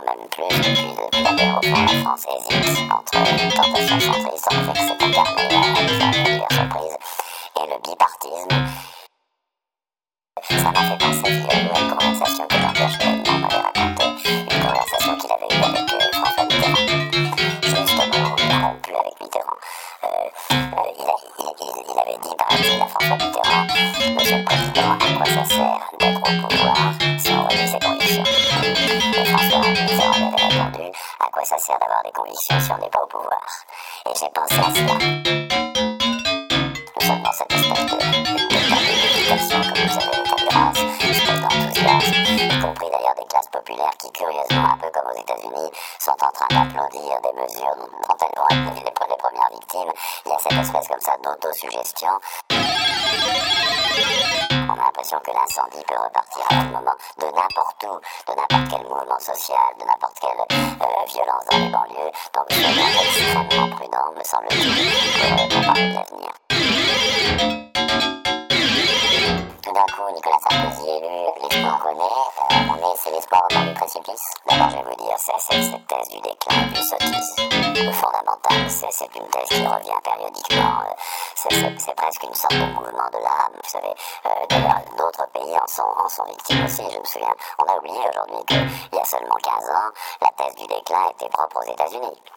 maintenant même plus, depuis la guerre au fond, la France hésite entre une tentation centriste, en fait, c'est incarné à diverses reprises, et le bipartisme. Ça m'a fait penser à une conversation que Jean-Pierre Chevènement m'avait racontée, une conversation qu'il avait eue avec François Mitterrand, juste au moment où il a rompu avec Mitterrand. Il avait dit, paraît-il, à François Mitterrand, Monsieur le Président, à quoi ça sert d'être au pouvoir si on relie ses convictions? Et François Mitterrand lui avait répondu, à quoi ça sert d'avoir des convictions si on n'est pas au pouvoir? Et j'ai pensé à cela. Nous sommes dans cette espèce d'éducation, comme vous savez, l'état de grâce, une espèce d'enthousiasme, y compris d'ailleurs des classes populaires qui, curieusement, un peu comme aux États-Unis, sont en train d'applaudir des mesures dont elles vont être les premières victimes. Il y a cette espèce comme ça d'autosuggestion. On a l'impression que l'incendie peut repartir à tout moment, de n'importe où, de n'importe quel mouvement social, de n'importe quelle violence dans les banlieues. Donc soyons extrêmement prudents, me semble-t-il, pour parler de l'avenir. Tout d'un coup, Nicolas Sarkozy est élu, l'espoir renaît, mais c'est l'espoir au bord du précipice. D'abord, je vais vous dire, c'est cette thèse du déclin, du sottise fondamental, c'est une thèse qui revient périodiquement, c'est presque une sorte de mouvement de l'âme, vous savez, d'ailleurs, d'autres pays en sont victimes aussi, je me souviens, on a oublié aujourd'hui qu'il y a seulement 15 ans, la thèse du déclin était propre aux États-Unis.